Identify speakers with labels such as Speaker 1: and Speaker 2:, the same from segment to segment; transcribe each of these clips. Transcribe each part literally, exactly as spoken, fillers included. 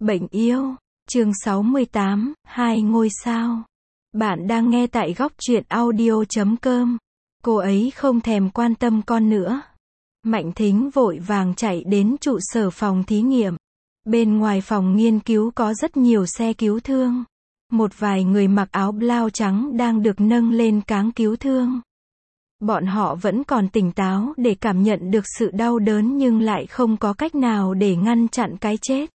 Speaker 1: Bệnh yêu, chương sáu mươi tám, hai ngôi sao. Bạn đang nghe tại góc truyện audio chấm com. Cô ấy không thèm quan tâm con nữa. Mạnh Thính vội vàng chạy đến trụ sở phòng thí nghiệm. Bên ngoài phòng nghiên cứu có rất nhiều xe cứu thương. Một vài người mặc áo blau trắng đang được nâng lên cáng cứu thương. Bọn họ vẫn còn tỉnh táo để cảm nhận được sự đau đớn nhưng lại không có cách nào để ngăn chặn cái chết.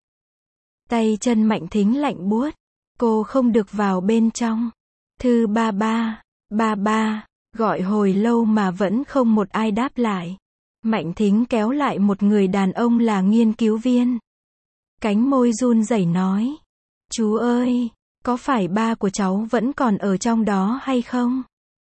Speaker 1: Tay chân Mạnh Thính lạnh buốt. Cô không được vào bên trong. Thư ba ba, ba ba, gọi hồi lâu mà vẫn không một ai đáp lại. Mạnh Thính kéo lại một người đàn ông là nghiên cứu viên. Cánh môi run rẩy nói. Chú ơi, có phải ba của cháu vẫn còn ở trong đó hay không?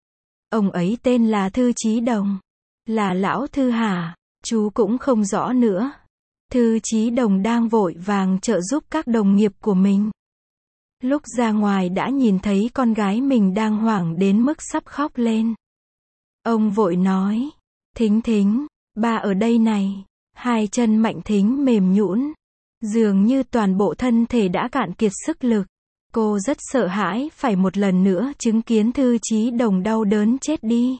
Speaker 1: Ông ấy tên là Thư Chí Đồng. Là lão Thư hả? Chú cũng không rõ nữa. Thư Chí Đồng đang vội vàng trợ giúp các đồng nghiệp của mình. Lúc ra ngoài đã nhìn thấy con gái mình đang hoảng đến mức sắp khóc lên. Ông vội nói. Thính Thính, ba ở đây này. Hai chân Mạnh Thính mềm nhũn. Dường như toàn bộ thân thể đã cạn kiệt sức lực. Cô rất sợ hãi phải một lần nữa chứng kiến Thư Chí Đồng đau đớn chết đi.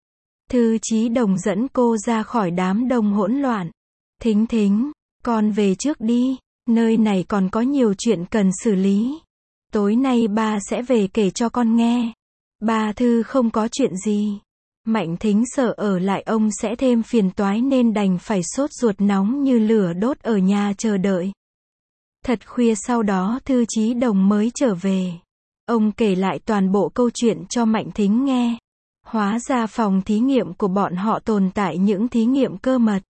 Speaker 1: Thư Chí Đồng dẫn cô ra khỏi đám đông hỗn loạn. Thính Thính, con về trước đi, nơi này còn có nhiều chuyện cần xử lý. Tối nay ba sẽ về kể cho con nghe. Ba Thư không có chuyện gì. Mạnh Thính sợ ở lại ông sẽ thêm phiền toái nên đành phải sốt ruột nóng như lửa đốt ở nhà chờ đợi. Thật khuya sau đó Thư Chí Đồng mới trở về. Ông kể lại toàn bộ câu chuyện cho Mạnh Thính nghe. Hóa ra phòng thí nghiệm của bọn họ tồn tại những thí nghiệm cơ mật.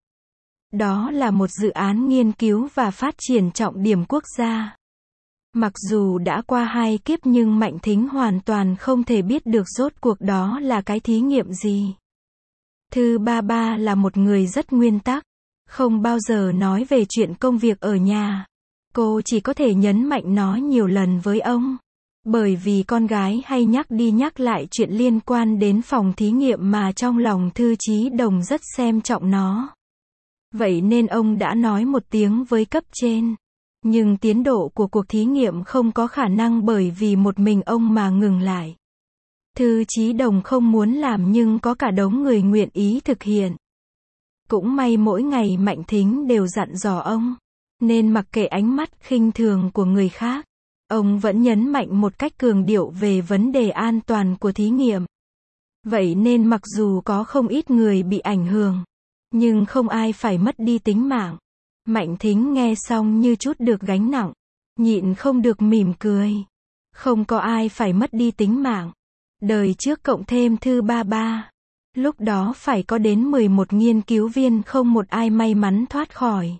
Speaker 1: Đó là một dự án nghiên cứu và phát triển trọng điểm quốc gia. Mặc dù đã qua hai kiếp nhưng Mạnh Thính hoàn toàn không thể biết được rốt cuộc đó là cái thí nghiệm gì. Thư ba ba là một người rất nguyên tắc, không bao giờ nói về chuyện công việc ở nhà. Cô chỉ có thể nhấn mạnh nó nhiều lần với ông. Bởi vì con gái hay nhắc đi nhắc lại chuyện liên quan đến phòng thí nghiệm mà trong lòng Thư Chí Đồng rất xem trọng nó. Vậy nên ông đã nói một tiếng với cấp trên. Nhưng tiến độ của cuộc thí nghiệm không có khả năng bởi vì một mình ông mà ngừng lại. Thư Chí Đồng không muốn làm nhưng có cả đống người nguyện ý thực hiện. Cũng may mỗi ngày Mạnh Thính đều dặn dò ông. Nên mặc kệ ánh mắt khinh thường của người khác, ông vẫn nhấn mạnh một cách cường điệu về vấn đề an toàn của thí nghiệm. Vậy nên mặc dù có không ít người bị ảnh hưởng, nhưng không ai phải mất đi tính mạng. Mạnh Thính nghe xong như chút được gánh nặng, nhịn không được mỉm cười. Không có ai phải mất đi tính mạng. Đời trước cộng thêm Thư ba ba. Lúc đó phải có đến mười một nghiên cứu viên không một ai may mắn thoát khỏi.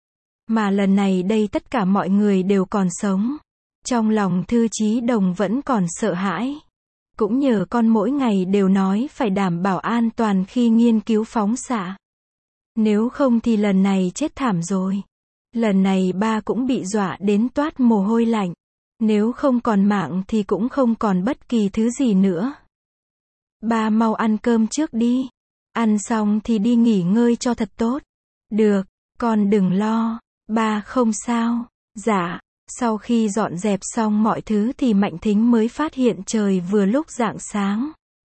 Speaker 1: Mà lần này đây tất cả mọi người đều còn sống. Trong lòng Thư Chí Đồng vẫn còn sợ hãi. Cũng nhờ con mỗi ngày đều nói phải đảm bảo an toàn khi nghiên cứu phóng xạ. Nếu không thì lần này chết thảm rồi. Lần này ba cũng bị dọa đến toát mồ hôi lạnh. Nếu không còn mạng thì cũng không còn bất kỳ thứ gì nữa. Ba mau ăn cơm trước đi. Ăn xong thì đi nghỉ ngơi cho thật tốt. Được, con đừng lo. Ba không sao. Dạ. Sau khi dọn dẹp xong mọi thứ thì Mạnh Thính mới phát hiện trời vừa lúc rạng sáng.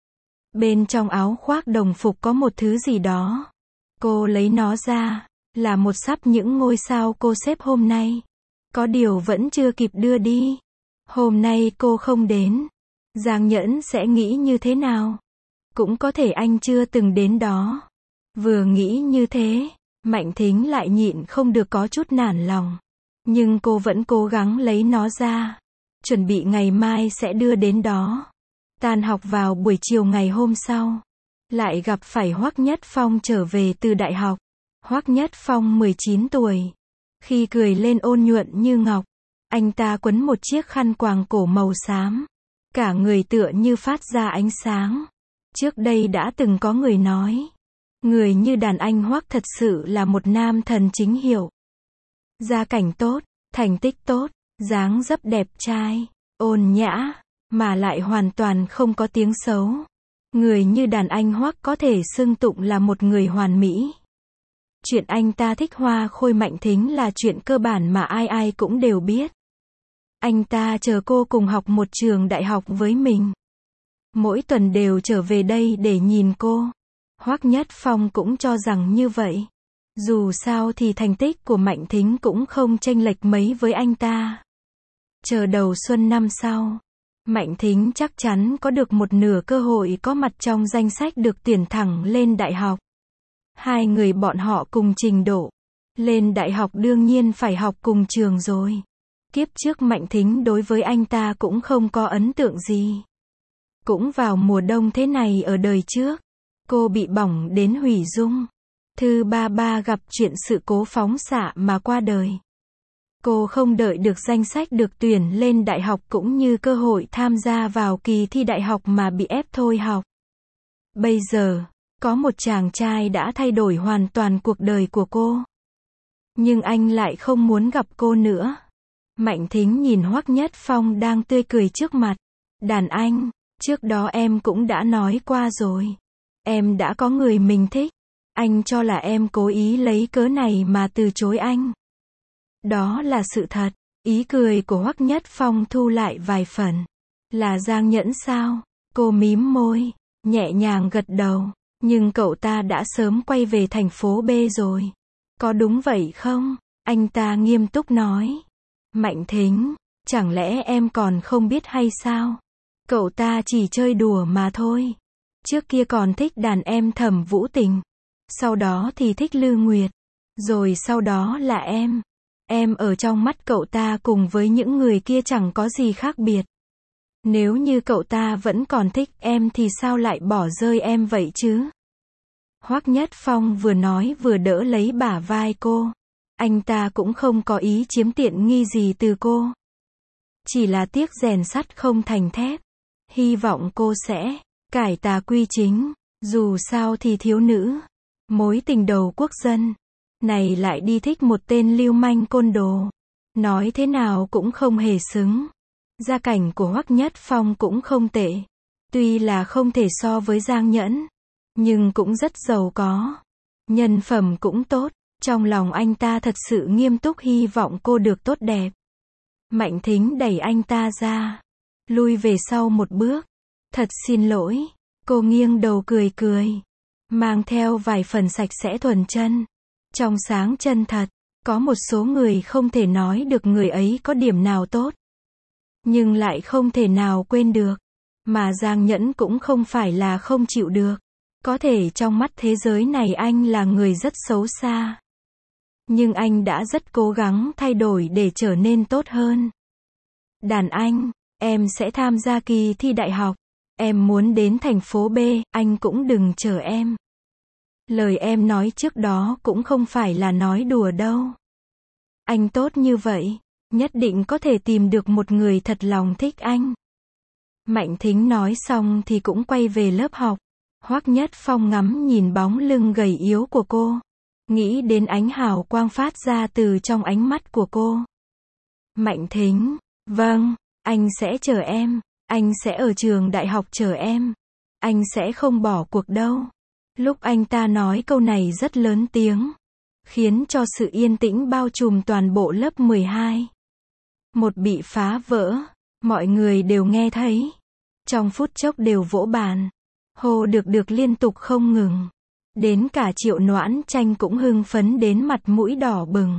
Speaker 1: Bên trong áo khoác đồng phục có một thứ gì đó. Cô lấy nó ra. Là một sắp những ngôi sao cô xếp hôm nay. Có điều vẫn chưa kịp đưa đi. Hôm nay cô không đến. Giang Nhẫn sẽ nghĩ như thế nào? Cũng có thể anh chưa từng đến đó. Vừa nghĩ như thế, Mạnh Thính lại nhịn không được có chút nản lòng. Nhưng cô vẫn cố gắng lấy nó ra. Chuẩn bị ngày mai sẽ đưa đến đó. Tan học vào buổi chiều ngày hôm sau. Lại gặp phải Hoắc Nhất Phong trở về từ đại học. Hoắc Nhất Phong mười chín tuổi. Khi cười lên ôn nhuận như ngọc. Anh ta quấn một chiếc khăn quàng cổ màu xám. Cả người tựa như phát ra ánh sáng. Trước đây đã từng có người nói. Người như đàn anh Hoắc thật sự là một nam thần chính hiệu. Gia cảnh tốt, thành tích tốt, dáng dấp đẹp trai, ôn nhã, mà lại hoàn toàn không có tiếng xấu. Người như đàn anh Hoắc có thể xưng tụng là một người hoàn mỹ. Chuyện anh ta thích Hoa Khôi Mạnh Thính là chuyện cơ bản mà ai ai cũng đều biết. Anh ta chờ cô cùng học một trường đại học với mình. Mỗi tuần đều trở về đây để nhìn cô. Hoắc Nhất Phong cũng cho rằng như vậy. Dù sao thì thành tích của Mạnh Thính cũng không chênh lệch mấy với anh ta. Chờ đầu xuân năm sau, Mạnh Thính chắc chắn có được một nửa cơ hội có mặt trong danh sách được tuyển thẳng lên đại học. Hai người bọn họ cùng trình độ. Lên đại học đương nhiên phải học cùng trường rồi. Kiếp trước Mạnh Thính đối với anh ta cũng không có ấn tượng gì. Cũng vào mùa đông thế này ở đời trước, cô bị bỏng đến hủy dung. Thư ba ba gặp chuyện sự cố phóng xạ mà qua đời. Cô không đợi được danh sách được tuyển lên đại học cũng như cơ hội tham gia vào kỳ thi đại học mà bị ép thôi học. Bây giờ, có một chàng trai đã thay đổi hoàn toàn cuộc đời của cô. Nhưng anh lại không muốn gặp cô nữa. Mạnh Thính nhìn Hoắc Nhất Phong đang tươi cười trước mặt. Đàn anh, trước đó em cũng đã nói qua rồi. Em đã có người mình thích. Anh cho là em cố ý lấy cớ này mà từ chối anh. Đó là sự thật. Ý cười của Hoắc Nhất Phong thu lại vài phần. Là Giang Nhẫn sao? Cô mím môi, nhẹ nhàng gật đầu. Nhưng cậu ta đã sớm quay về thành phố B rồi. Có đúng vậy không? Anh ta nghiêm túc nói. Mạnh Thính, chẳng lẽ em còn không biết hay sao? Cậu ta chỉ chơi đùa mà thôi. Trước kia còn thích đàn em Thẩm Vũ Tình. Sau đó thì thích Lư Nguyệt. Rồi sau đó là em. Em ở trong mắt cậu ta cùng với những người kia chẳng có gì khác biệt. Nếu như cậu ta vẫn còn thích em thì sao lại bỏ rơi em vậy chứ? Hoắc Nhất Phong vừa nói vừa đỡ lấy bả vai cô. Anh ta cũng không có ý chiếm tiện nghi gì từ cô. Chỉ là tiếc rèn sắt không thành thép. Hy vọng cô sẽ cải tà quy chính. Dù sao thì thiếu nữ, mối tình đầu quốc dân này lại đi thích một tên lưu manh côn đồ. Nói thế nào cũng không hề xứng. Gia cảnh của Hoắc Nhất Phong cũng không tệ. Tuy là không thể so với Giang Nhẫn, nhưng cũng rất giàu có. Nhân phẩm cũng tốt. Trong lòng anh ta thật sự nghiêm túc hy vọng cô được tốt đẹp. Mạnh Thính đẩy anh ta ra. Lui về sau một bước. Thật xin lỗi. Cô nghiêng đầu cười cười. Mang theo vài phần sạch sẽ thuần chân. Trong sáng chân thật. Có một số người không thể nói được người ấy có điểm nào tốt. Nhưng lại không thể nào quên được. Mà Giang Nhẫn cũng không phải là không chịu được. Có thể trong mắt thế giới này anh là người rất xấu xa. Nhưng anh đã rất cố gắng thay đổi để trở nên tốt hơn. Đàn anh, em sẽ tham gia kỳ thi đại học. Em muốn đến thành phố B, anh cũng đừng chờ em. Lời em nói trước đó cũng không phải là nói đùa đâu. Anh tốt như vậy, nhất định có thể tìm được một người thật lòng thích anh. Mạnh Thính nói xong thì cũng quay về lớp học. Hoắc Nhất Phong ngắm nhìn bóng lưng gầy yếu của cô. Nghĩ đến ánh hào quang phát ra từ trong ánh mắt của cô. Mạnh Thính, vâng, anh sẽ chờ em. Anh sẽ ở trường đại học chờ em. Anh sẽ không bỏ cuộc đâu. Lúc anh ta nói câu này rất lớn tiếng. Khiến cho sự yên tĩnh bao trùm toàn bộ lớp mười hai. Một bị phá vỡ. Mọi người đều nghe thấy. Trong phút chốc đều vỗ bàn. Hô được được liên tục không ngừng. Đến cả Triệu Noãn Tranh cũng hưng phấn đến mặt mũi đỏ bừng.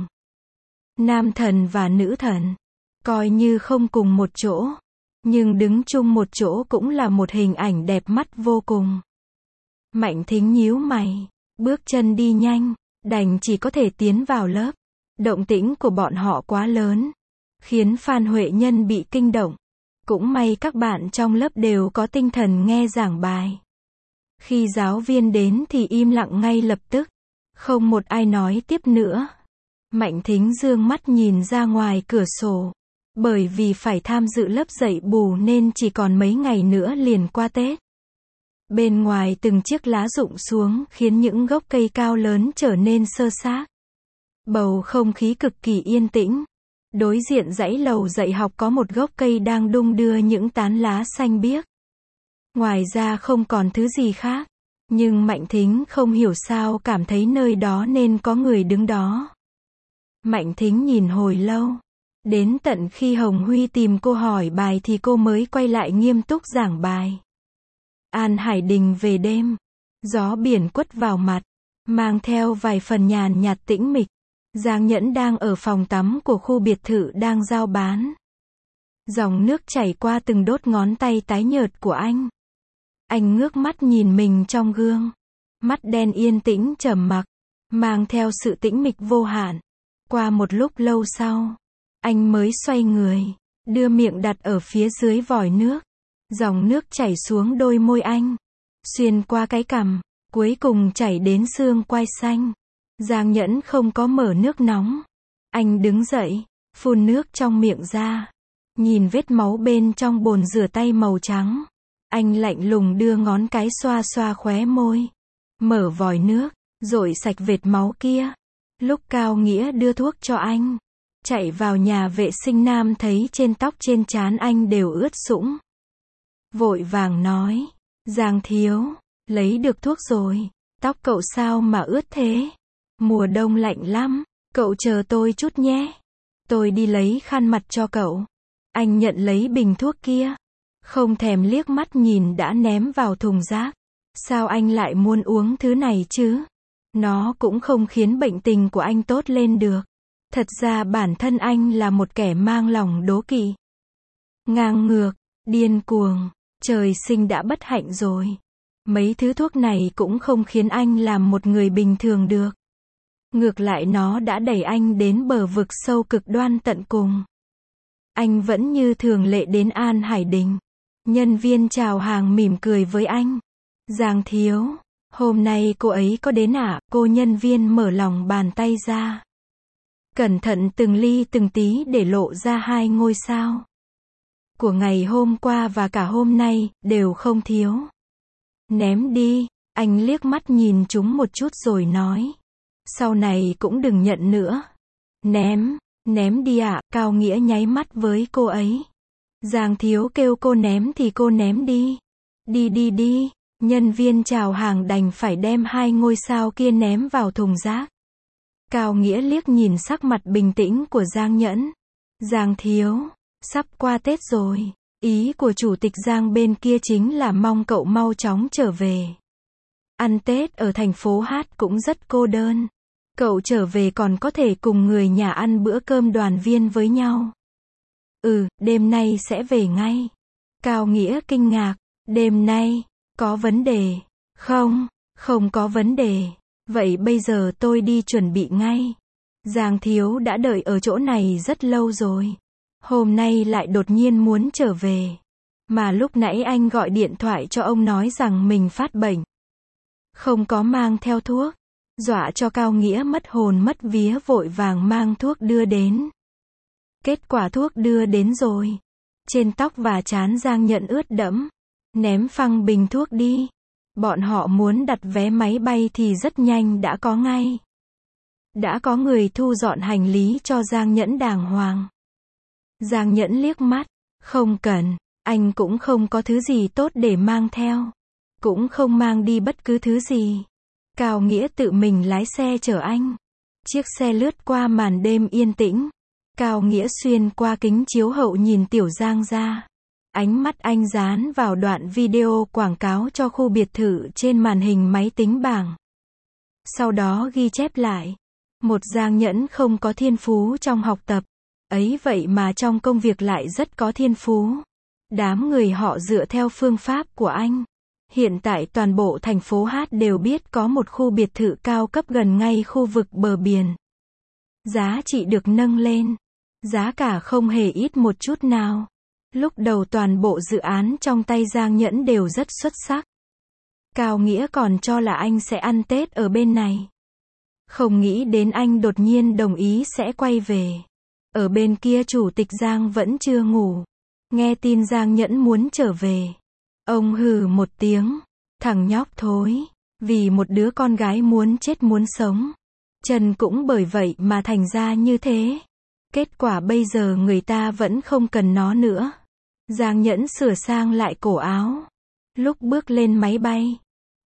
Speaker 1: Nam thần và nữ thần. Coi như không cùng một chỗ. Nhưng đứng chung một chỗ cũng là một hình ảnh đẹp mắt vô cùng. Mạnh Thính nhíu mày. Bước chân đi nhanh. Đành chỉ có thể tiến vào lớp. Động tĩnh của bọn họ quá lớn. Khiến Phan Huệ Nhân bị kinh động. Cũng may các bạn trong lớp đều có tinh thần nghe giảng bài. Khi giáo viên đến thì im lặng ngay lập tức. Không một ai nói tiếp nữa. Mạnh Thính dương mắt nhìn ra ngoài cửa sổ. Bởi vì phải tham dự lớp dạy bù nên chỉ còn mấy ngày nữa liền qua Tết. Bên ngoài từng chiếc lá rụng xuống khiến những gốc cây cao lớn trở nên xơ xác. Bầu không khí cực kỳ yên tĩnh. Đối diện dãy lầu dạy học có một gốc cây đang đung đưa những tán lá xanh biếc. Ngoài ra không còn thứ gì khác. Nhưng Mạnh Thính không hiểu sao cảm thấy nơi đó nên có người đứng đó. Mạnh Thính nhìn hồi lâu. Đến tận khi Hồng Huy tìm cô hỏi bài thì cô mới quay lại nghiêm túc giảng bài. An Hải Đình về đêm. Gió biển quất vào mặt. Mang theo vài phần nhàn nhạt tĩnh mịch. Giang Nhẫn đang ở phòng tắm của khu biệt thự đang giao bán. Dòng nước chảy qua từng đốt ngón tay tái nhợt của anh. Anh ngước mắt nhìn mình trong gương. Mắt đen yên tĩnh trầm mặc, mang theo sự tĩnh mịch vô hạn. Qua một lúc lâu sau, anh mới xoay người, đưa miệng đặt ở phía dưới vòi nước. Dòng nước chảy xuống đôi môi anh, xuyên qua cái cằm, cuối cùng chảy đến xương quai xanh. Giang Nhẫn không có mở nước nóng. Anh đứng dậy, phun nước trong miệng ra. Nhìn vết máu bên trong bồn rửa tay màu trắng. Anh lạnh lùng đưa ngón cái xoa xoa khóe môi. Mở vòi nước, dội sạch vệt máu kia. Lúc Cao Nghĩa đưa thuốc cho anh, chạy vào nhà vệ sinh nam thấy trên tóc trên trán anh đều ướt sũng. Vội vàng nói, Giang thiếu, lấy được thuốc rồi, tóc cậu sao mà ướt thế? Mùa đông lạnh lắm, cậu chờ tôi chút nhé. Tôi đi lấy khăn mặt cho cậu. Anh nhận lấy bình thuốc kia, không thèm liếc mắt nhìn đã ném vào thùng rác. Sao anh lại muốn uống thứ này chứ? Nó cũng không khiến bệnh tình của anh tốt lên được. Thật ra bản thân anh là một kẻ mang lòng đố kỵ. Ngang ngược, điên cuồng, trời sinh đã bất hạnh rồi. Mấy thứ thuốc này cũng không khiến anh làm một người bình thường được. Ngược lại nó đã đẩy anh đến bờ vực sâu cực đoan tận cùng. Anh vẫn như thường lệ đến An Hải Đình. Nhân viên chào hàng mỉm cười với anh. Giang thiếu, hôm nay cô ấy có đến ạ? À? Cô nhân viên mở lòng bàn tay ra. Cẩn thận từng ly từng tí để lộ ra hai ngôi sao. Của ngày hôm qua và cả hôm nay, đều không thiếu. Ném đi, anh liếc mắt nhìn chúng một chút rồi nói. Sau này cũng đừng nhận nữa. Ném, ném đi ạ, à? Cao Nghĩa nháy mắt với cô ấy. Giang thiếu kêu cô ném thì cô ném đi. Đi đi đi, nhân viên chào hàng đành phải đem hai ngôi sao kia ném vào thùng rác. Cao Nghĩa liếc nhìn sắc mặt bình tĩnh của Giang Nhẫn. Giang thiếu, sắp qua Tết rồi. Ý của chủ tịch Giang bên kia chính là mong cậu mau chóng trở về. Ăn Tết ở thành phố Hát cũng rất cô đơn. Cậu trở về còn có thể cùng người nhà ăn bữa cơm đoàn viên với nhau. Ừ, đêm nay sẽ về ngay. Cao Nghĩa kinh ngạc. Đêm nay, có vấn đề. Không, không có vấn đề. Vậy bây giờ tôi đi chuẩn bị ngay. Giang thiếu đã đợi ở chỗ này rất lâu rồi. Hôm nay lại đột nhiên muốn trở về. Mà lúc nãy anh gọi điện thoại cho ông nói rằng mình phát bệnh. Không có mang theo thuốc. Dọa cho Cao Nghĩa mất hồn mất vía vội vàng mang thuốc đưa đến. Kết quả thuốc đưa đến rồi. Trên tóc và trán Giang Nhẫn ướt đẫm. Ném phăng bình thuốc đi. Bọn họ muốn đặt vé máy bay thì rất nhanh đã có ngay. Đã có người thu dọn hành lý cho Giang Nhẫn đàng hoàng. Giang Nhẫn liếc mắt. Không cần, anh cũng không có thứ gì tốt để mang theo. Cũng không mang đi bất cứ thứ gì. Cao Nghĩa tự mình lái xe chở anh. Chiếc xe lướt qua màn đêm yên tĩnh. Cao Nghĩa xuyên qua kính chiếu hậu nhìn Tiểu Giang ra. Ánh mắt anh dán vào đoạn video quảng cáo cho khu biệt thự trên màn hình máy tính bảng. Sau đó ghi chép lại. Một Giang Nhẫn không có thiên phú trong học tập. Ấy vậy mà trong công việc lại rất có thiên phú. Đám người họ dựa theo phương pháp của anh. Hiện tại toàn bộ thành phố Hát đều biết có một khu biệt thự cao cấp gần ngay khu vực bờ biển. Giá trị được nâng lên. Giá cả không hề ít một chút nào. Lúc đầu toàn bộ dự án trong tay Giang Nhẫn đều rất xuất sắc. Cao Nghĩa còn cho là anh sẽ ăn Tết ở bên này. Không nghĩ đến anh đột nhiên đồng ý sẽ quay về. Ở bên kia chủ tịch Giang vẫn chưa ngủ. Nghe tin Giang Nhẫn muốn trở về. Ông hừ một tiếng. Thằng nhóc thối. Vì một đứa con gái muốn chết muốn sống. Trần cũng bởi vậy mà thành ra như thế. Kết quả bây giờ người ta vẫn không cần nó nữa. Giang Nhẫn sửa sang lại cổ áo. Lúc bước lên máy bay.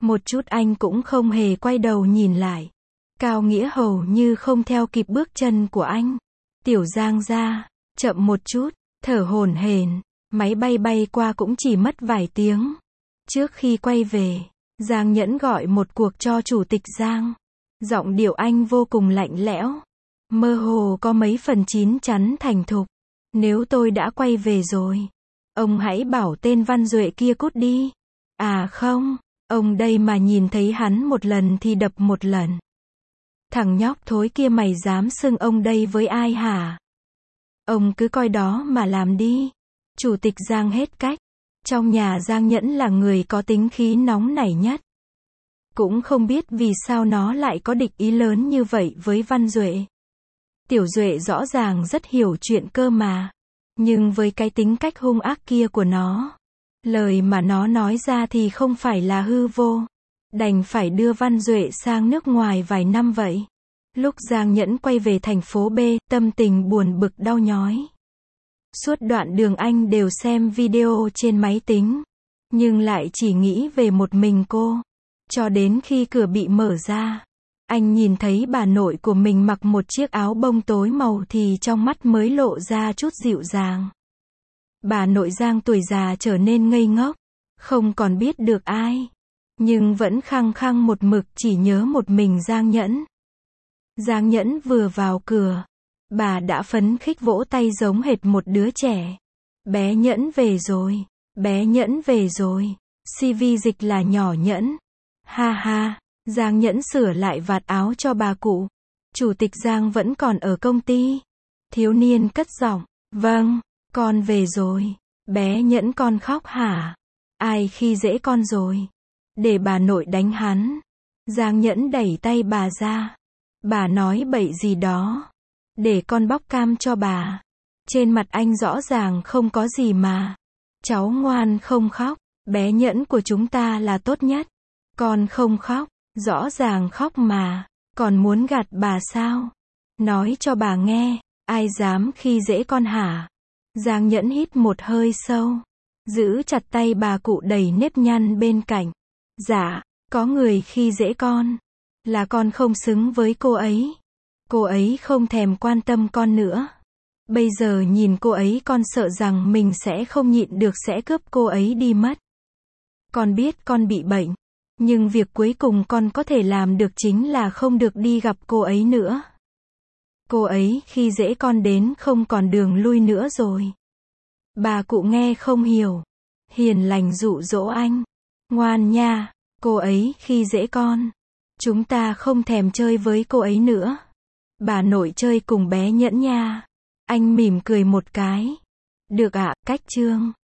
Speaker 1: Một chút anh cũng không hề quay đầu nhìn lại. Cao Nghĩa hầu như không theo kịp bước chân của anh. Tiểu Giang gia, chậm một chút, thở hổn hển, máy bay bay qua cũng chỉ mất vài tiếng. Trước khi quay về, Giang Nhẫn gọi một cuộc cho chủ tịch Giang. Giọng điệu anh vô cùng lạnh lẽo, mơ hồ có mấy phần chín chắn thành thục. Nếu tôi đã quay về rồi, ông hãy bảo tên Văn Duệ kia cút đi. À không, ông đây mà nhìn thấy hắn một lần thì đập một lần. Thằng nhóc thối kia mày dám xưng ông đây với ai hả? Ông cứ coi đó mà làm đi. Chủ tịch Giang hết cách. Trong nhà Giang Nhẫn là người có tính khí nóng nảy nhất. Cũng không biết vì sao nó lại có địch ý lớn như vậy với Văn Duệ. Tiểu Duệ rõ ràng rất hiểu chuyện cơ mà. Nhưng với cái tính cách hung ác kia của nó, lời mà nó nói ra thì không phải là hư vô. Đành phải đưa Văn Duệ sang nước ngoài vài năm vậy. Lúc Giang Nhẫn quay về thành phố B, tâm tình buồn bực đau nhói. Suốt đoạn đường anh đều xem video trên máy tính, nhưng lại chỉ nghĩ về một mình cô. Cho đến khi cửa bị mở ra, anh nhìn thấy bà nội của mình mặc một chiếc áo bông tối màu thì trong mắt mới lộ ra chút dịu dàng. Bà nội Giang tuổi già trở nên ngây ngốc, không còn biết được ai, nhưng vẫn khăng khăng một mực chỉ nhớ một mình Giang Nhẫn. Giang Nhẫn vừa vào cửa, bà đã phấn khích vỗ tay giống hệt một đứa trẻ. Bé Nhẫn về rồi, bé Nhẫn về rồi. xê vê dịch là nhỏ Nhẫn. Ha ha, Giang Nhẫn sửa lại vạt áo cho bà cụ. Chủ tịch Giang vẫn còn ở công ty. Thiếu niên cất giọng, vâng, con về rồi. Bé Nhẫn con khóc hả? Ai khi dễ con rồi? Để bà nội đánh hắn. Giang Nhẫn đẩy tay bà ra. Bà nói bậy gì đó. Để con bóc cam cho bà. Trên mặt anh rõ ràng không có gì mà. Cháu ngoan không khóc. Bé Nhẫn của chúng ta là tốt nhất. Con không khóc. Rõ ràng khóc mà. Còn muốn gạt bà sao? Nói cho bà nghe. Ai dám khi dễ con hả? Giang Nhẫn hít một hơi sâu. Giữ chặt tay bà cụ đầy nếp nhăn bên cạnh. Dạ, có người khi dễ con. Là con không xứng với cô ấy. Cô ấy không thèm quan tâm con nữa. Bây giờ nhìn cô ấy con sợ rằng mình sẽ không nhịn được sẽ cướp cô ấy đi mất. Con biết con bị bệnh. Nhưng việc cuối cùng con có thể làm được chính là không được đi gặp cô ấy nữa. Cô ấy khi dễ con đến không còn đường lui nữa rồi. Bà cụ nghe không hiểu. Hiền lành dụ dỗ anh. Ngoan nha, cô ấy khi dễ con. Chúng ta không thèm chơi với cô ấy nữa. Bà nội chơi cùng bé Nhẫn nha. Anh mỉm cười một cái. Được ạ, cách chương.